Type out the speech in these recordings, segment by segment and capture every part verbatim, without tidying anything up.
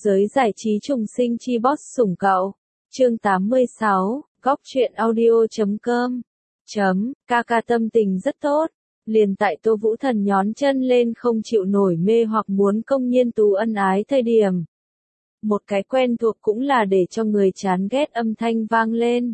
Giới giải trí trùng sinh chi boss sủng cậu. Chương tám mươi sáu, góc truyện audio chấm com. Chấm, ca ca tâm tình rất tốt. Liền tại Tô Vũ Thần nhón chân lên không chịu nổi mê hoặc muốn công nhiên tú ân ái thời điểm. Một cái quen thuộc cũng là để cho người chán ghét âm thanh vang lên.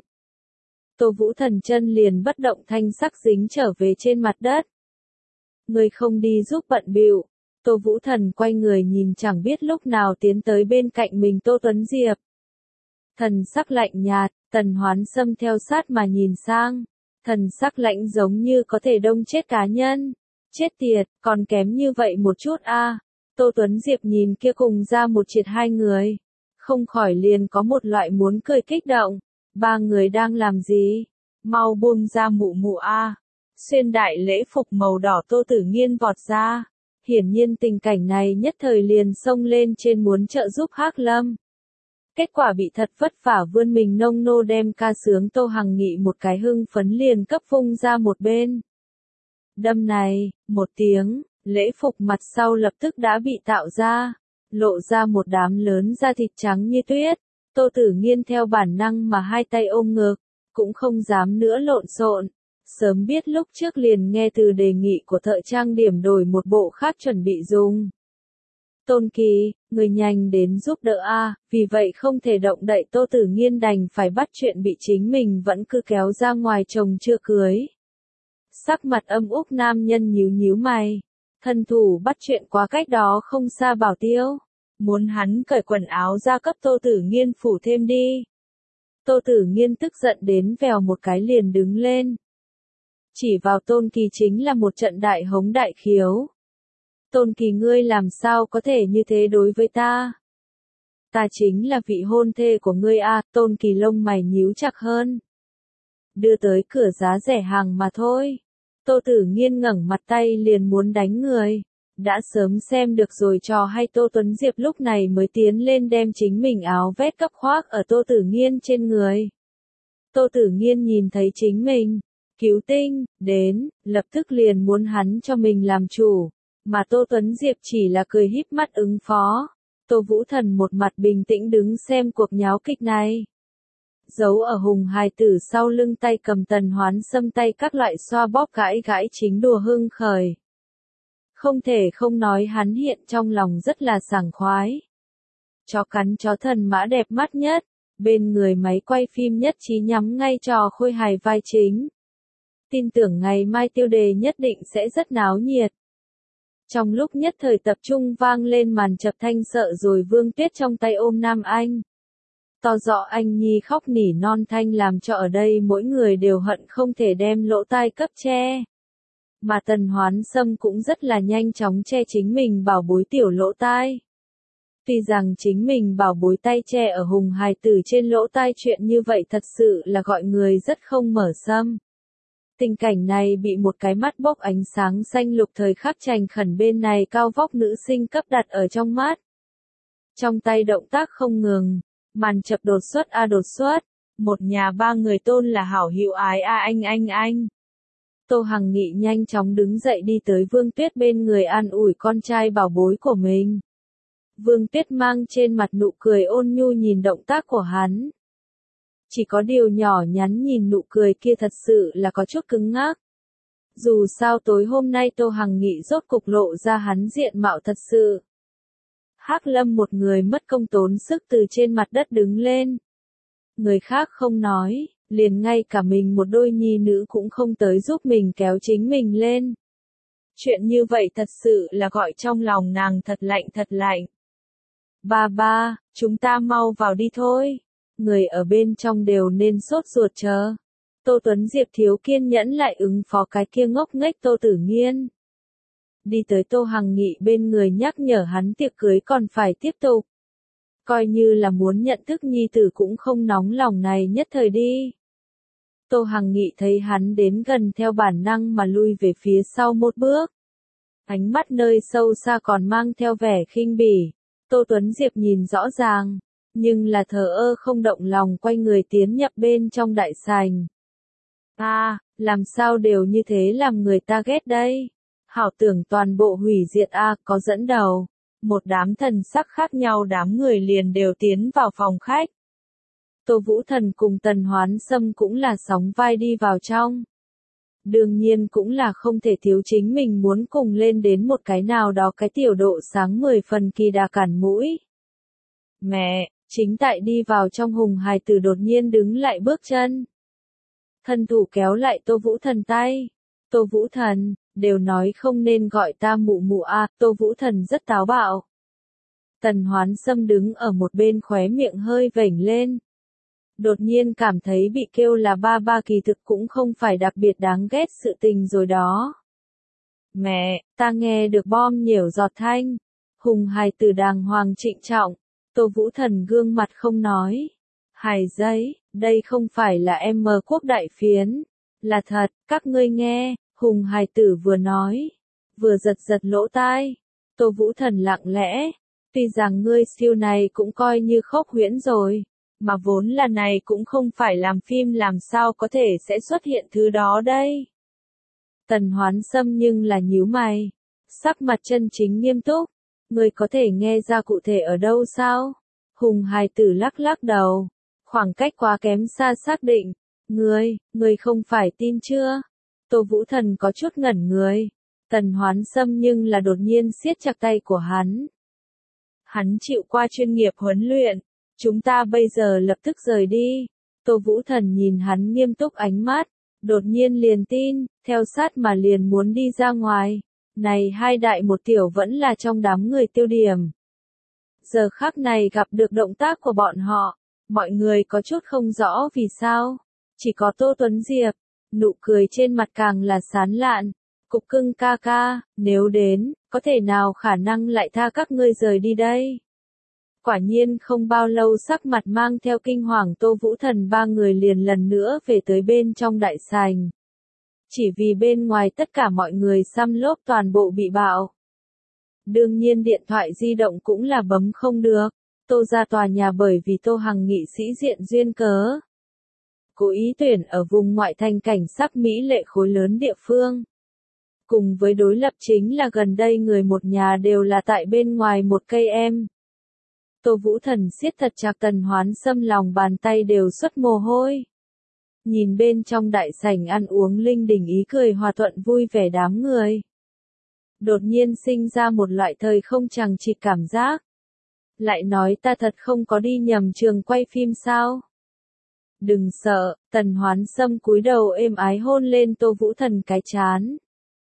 Tô Vũ Thần chân liền bất động thanh sắc dính trở về trên mặt đất. Người không đi giúp bận bịu. Tô Vũ Thần quay người nhìn chẳng biết lúc nào tiến tới bên cạnh mình Tô Tuấn Diệp. Thần sắc lạnh nhạt, Tần Hoán Sâm theo sát mà nhìn sang. Thần sắc lạnh giống như có thể đông chết cá nhân. Chết tiệt, còn kém như vậy một chút a. À. Tô Tuấn Diệp nhìn kia cùng ra một triệt hai người. Không khỏi liền có một loại muốn cười kích động. Ba người đang làm gì? Mau buông ra mụ mụ a. À. Xuyên đại lễ phục màu đỏ Tô Tử Nghiên vọt ra. Hiển nhiên tình cảnh này nhất thời liền xông lên trên muốn trợ giúp Hắc Lâm. Kết quả bị thật vất vả vươn mình nông nô đem ca sướng Tô Hằng Nghị một cái hưng phấn liền cấp vung ra một bên. Đâm này, một tiếng, lễ phục mặt sau lập tức đã bị tạo ra, lộ ra một đám lớn da thịt trắng như tuyết. Tô Tử Nghiên theo bản năng mà hai tay ôm ngực, cũng không dám nữa lộn xộn. Sớm biết lúc trước liền nghe từ đề nghị của thợ trang điểm đổi một bộ khác chuẩn bị dùng. Tôn Kỳ, người nhanh đến giúp đỡ a, à, vì vậy không thể động đậy Tô Tử Nghiên đành phải bắt chuyện bị chính mình vẫn cứ kéo ra ngoài chồng chưa cưới. Sắc mặt âm úc nam nhân nhíu nhíu mày, thân thủ bắt chuyện quá cách đó không xa Bảo Tiêu, muốn hắn cởi quần áo ra cấp Tô Tử Nghiên phủ thêm đi. Tô Tử Nghiên tức giận đến vèo một cái liền đứng lên. Chỉ vào Tôn Kỳ chính là một trận đại hống đại khiếu. Tôn Kỳ ngươi làm sao có thể như thế đối với ta? Ta chính là vị hôn thê của ngươi a. À, Tôn Kỳ lông mày nhíu chặt hơn. Đưa tới cửa giá rẻ hàng mà thôi. Tô Tử Nghiên ngẩng mặt tay liền muốn đánh người. Đã sớm xem được rồi trò hay Tô Tuấn Diệp lúc này mới tiến lên đem chính mình áo vét cấp khoác ở Tô Tử Nghiên trên người. Tô Tử Nghiên nhìn thấy chính mình. Cứu tinh, đến, lập tức liền muốn hắn cho mình làm chủ, mà Tô Tuấn Diệp chỉ là cười híp mắt ứng phó. Tô Vũ Thần một mặt bình tĩnh đứng xem cuộc nháo kịch này. Giấu ở hùng hài tử sau lưng tay cầm Tần Hoán Sâm tay các loại xoa bóp gãi gãi chính đùa hưng khởi. Không thể không nói hắn hiện trong lòng rất là sảng khoái. Chó cắn chó thần mã đẹp mắt nhất, bên người máy quay phim nhất trí nhắm ngay trò khôi hài vai chính. Tin tưởng ngày mai tiêu đề nhất định sẽ rất náo nhiệt. Trong lúc nhất thời tập trung vang lên màn chập thanh sợ rồi Vương Tuyết trong tay ôm Nam Anh. To dọ anh nhi khóc nỉ non thanh làm cho ở đây mỗi người đều hận không thể đem lỗ tai cấp che. Mà Tần Hoán Sâm cũng rất là nhanh chóng che chính mình bảo bối tiểu lỗ tai. Tuy rằng chính mình bảo bối tay che ở hùng hài tử trên lỗ tai chuyện như vậy thật sự là gọi người rất không mở sâm. Tình cảnh này bị một cái mắt bốc ánh sáng xanh lục thời khắc trành khẩn bên này cao vóc nữ sinh cấp đặt ở trong mắt. Trong tay động tác không ngừng, màn chập đột xuất a đột xuất, một nhà ba người tôn là hảo hữu ái a anh anh anh. Tô Hằng Nghị nhanh chóng đứng dậy đi tới Vương Tuyết bên người an ủi con trai bảo bối của mình. Vương Tuyết mang trên mặt nụ cười ôn nhu nhìn động tác của hắn. Chỉ có điều nhỏ nhắn nhìn nụ cười kia thật sự là có chút cứng ngắc. Dù sao tối hôm nay Tô Hằng Nghị rốt cục lộ ra hắn diện mạo thật sự. Hắc Lâm một người mất công tốn sức từ trên mặt đất đứng lên. Người khác không nói, liền ngay cả mình một đôi nhi nữ cũng không tới giúp mình kéo chính mình lên. Chuyện như vậy thật sự là gọi trong lòng nàng thật lạnh thật lạnh. Ba ba, chúng ta mau vào đi thôi. Người ở bên trong đều nên sốt ruột chờ. Tô Tuấn Diệp thiếu kiên nhẫn lại ứng phó cái kia ngốc nghếch Tô Tử Nghiên. Đi tới Tô Hằng Nghị bên người nhắc nhở hắn tiệc cưới còn phải tiếp tục. Coi như là muốn nhận thức nhi tử cũng không nóng lòng này nhất thời đi. Tô Hằng Nghị thấy hắn đến gần theo bản năng mà lui về phía sau một bước. Ánh mắt nơi sâu xa còn mang theo vẻ khinh bỉ. Tô Tuấn Diệp nhìn rõ ràng. Nhưng là thờ ơ không động lòng quay người tiến nhập bên trong đại sảnh. A, à, làm sao đều như thế làm người ta ghét đây? Hảo tưởng toàn bộ hủy diệt a, à, có dẫn đầu. một đám thần sắc khác nhau đám người liền đều tiến vào phòng khách. Tô Vũ Thần cùng Tần Hoán Sâm cũng là sóng vai đi vào trong. Đương nhiên cũng là không thể thiếu chính mình muốn cùng lên đến một cái nào đó cái tiểu độ sáng mười phần kỳ đà cản mũi. Mẹ, chính tại đi vào trong Hùng hài tử đột nhiên đứng lại bước chân. Thân thủ kéo lại Tô Vũ Thần tay. Tô Vũ Thần, đều nói không nên gọi ta mụ mụ à, Tô Vũ Thần rất táo bạo. Tần Hoán Sâm đứng ở một bên khóe miệng hơi vểnh lên. Đột nhiên cảm thấy bị kêu là ba ba kỳ thực cũng không phải đặc biệt đáng ghét sự tình rồi đó. Mẹ, ta nghe được bom nhiễu giọt thanh. Hùng hài tử đàng hoàng trịnh trọng. Tô Vũ Thần gương mặt không nói. Hài giấy, đây không phải là em mờ quốc đại phiến. Là thật, các ngươi nghe, Hùng hài tử vừa nói. Vừa giật giật lỗ tai. Tô Vũ Thần lặng lẽ. Tuy rằng ngươi siêu này cũng coi như khốc huyễn rồi. Mà vốn là này cũng không phải làm phim làm sao có thể sẽ xuất hiện thứ đó đây. Tần Hoán Sâm nhưng là nhíu mày. Sắc mặt chân chính nghiêm túc. Ngươi có thể nghe ra cụ thể ở đâu sao? Hùng hài tử lắc lắc đầu. Khoảng cách quá kém xa xác định. Ngươi, ngươi không phải tin chưa? Tô Vũ Thần có chút ngẩn người. Tần Hoán Sâm nhưng là đột nhiên siết chặt tay của hắn. Hắn chịu qua chuyên nghiệp huấn luyện. Chúng ta bây giờ lập tức rời đi. Tô Vũ Thần nhìn hắn nghiêm túc ánh mắt. Đột nhiên liền tin, theo sát mà liền muốn đi ra ngoài. Này hai đại một tiểu vẫn là trong đám người tiêu điểm. Giờ khắc này gặp được động tác của bọn họ. Mọi người có chút không rõ vì sao. Chỉ có Tô Tuấn Diệp. Nụ cười trên mặt càng là sán lạn. Cục cưng ca ca, nếu đến, có thể nào khả năng lại tha các ngươi rời đi đây? Quả nhiên không bao lâu sắc mặt mang theo kinh hoàng Tô Vũ Thần ba người liền lần nữa về tới bên trong đại sảnh. Chỉ vì bên ngoài tất cả mọi người xăm lốp toàn bộ bị bạo. Đương nhiên điện thoại di động cũng là bấm không được. Tô ra tòa nhà bởi vì Tô Hằng nghị sĩ diện duyên cớ. Cố ý tuyển ở vùng ngoại thành cảnh sắc mỹ lệ khối lớn địa phương. Cùng với đối lập chính là gần đây người một nhà đều là tại bên ngoài một cây em. Tô Vũ Thần siết thật chặt Tần Hoán Sâm lòng bàn tay đều xuất mồ hôi. Nhìn bên trong đại sảnh ăn uống linh đình ý cười hòa thuận vui vẻ đám người. Đột nhiên sinh ra một loại thời không chằng chịt cảm giác. Lại nói ta thật không có đi nhầm trường quay phim sao? Đừng sợ, Tần Hoán Sâm cúi đầu êm ái hôn lên Tô Vũ Thần cái chán.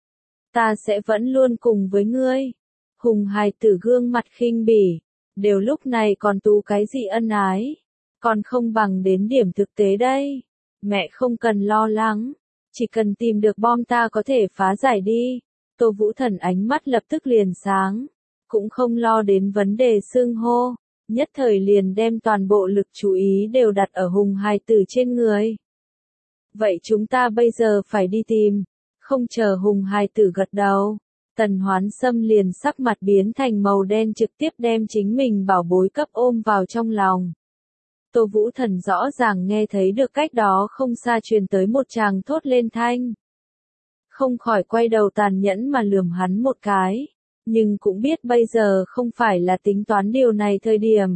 Ta sẽ vẫn luôn cùng với ngươi. Hùng hài tử gương mặt khinh bỉ. Đều lúc này còn tú cái gì ân ái. Còn không bằng đến điểm thực tế đây. Mẹ không cần lo lắng. Chỉ cần tìm được bom ta có thể phá giải đi. Tô Vũ Thần ánh mắt lập tức liền sáng. Cũng không lo đến vấn đề xưng hô. Nhất thời liền đem toàn bộ lực chú ý đều đặt ở Hùng hài tử trên người. Vậy chúng ta bây giờ phải đi tìm. Không chờ Hùng hài tử gật đầu. Tần Hoán Sâm liền sắc mặt biến thành màu đen trực tiếp đem chính mình bảo bối cấp ôm vào trong lòng. Tô Vũ Thần rõ ràng nghe thấy được cách đó không xa truyền tới một tràng thốt lên thanh. Không khỏi quay đầu tàn nhẫn mà lườm hắn một cái. Nhưng cũng biết bây giờ không phải là tính toán điều này thời điểm.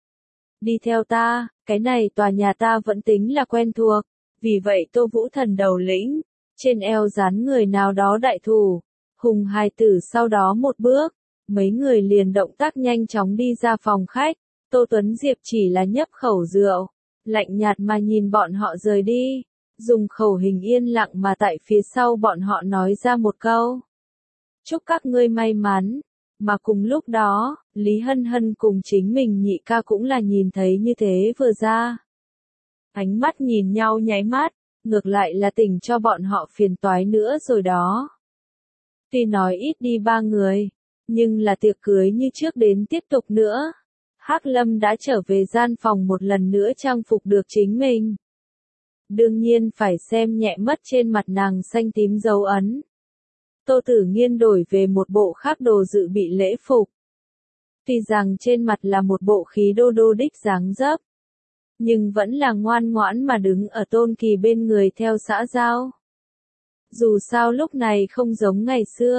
Đi theo ta, cái này tòa nhà ta vẫn tính là quen thuộc. Vì vậy Tô Vũ Thần đầu lĩnh, trên eo dán người nào đó đại thủ. Hùng hài tử sau đó một bước, mấy người liền động tác nhanh chóng đi ra phòng khách. Tô Tuấn Diệp chỉ là nhấp khẩu rượu, lạnh nhạt mà nhìn bọn họ rời đi, dùng khẩu hình yên lặng mà tại phía sau bọn họ nói ra một câu. Chúc các ngươi may mắn, mà cùng lúc đó, Lý Hân Hân cùng chính mình nhị ca cũng là nhìn thấy như thế vừa ra. Ánh mắt nhìn nhau nháy mắt, ngược lại là tỉnh cho bọn họ phiền toái nữa rồi đó. Tuy nói ít đi ba người, nhưng là tiệc cưới như trước đến tiếp tục nữa. Hắc Lâm đã trở về gian phòng một lần nữa trang phục được chính mình. Đương nhiên phải xem nhẹ mất trên mặt nàng xanh tím dấu ấn. Tô Tử Nghiên đổi về một bộ khác đồ dự bị lễ phục. Tuy rằng trên mặt là một bộ khí đô đô đích dáng dấp, nhưng vẫn là ngoan ngoãn mà đứng ở Tôn Kỳ bên người theo xã giao. Dù sao lúc này không giống ngày xưa,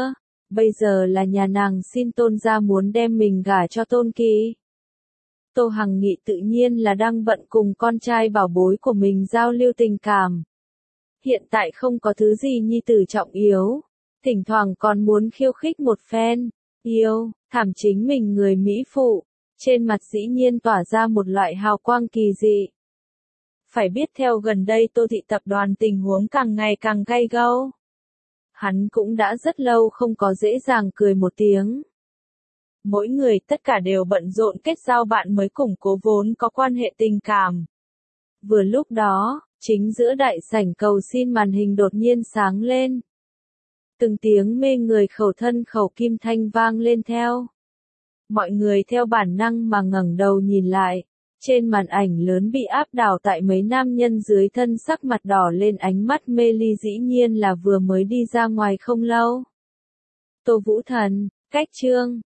Bây giờ là nhà nàng xin Tôn gia muốn đem mình gả cho Tôn Kỳ. Tô Hằng Nghị tự nhiên là đang bận cùng con trai bảo bối của mình giao lưu tình cảm. Hiện tại không có thứ gì nhi tử trọng yếu, thỉnh thoảng còn muốn khiêu khích một phen, yêu, thảm chính mình người Mỹ phụ, trên mặt dĩ nhiên tỏa ra một loại hào quang kỳ dị. Phải biết theo gần đây Tô thị tập đoàn tình huống càng ngày càng gay go. Hắn cũng đã rất lâu không có dễ dàng cười một tiếng. Mỗi người tất cả đều bận rộn kết giao bạn mới củng cố vốn có quan hệ tình cảm. Vừa lúc đó, chính giữa đại sảnh cầu xin màn hình đột nhiên sáng lên. Từng tiếng mê người khẩu thân khẩu kim thanh vang lên theo. Mọi người theo bản năng mà ngẩng đầu nhìn lại. Trên màn ảnh lớn bị áp đảo tại mấy nam nhân dưới thân sắc mặt đỏ lên ánh mắt mê ly dĩ nhiên là vừa mới đi ra ngoài không lâu. Tô Vũ Thần, cách chương,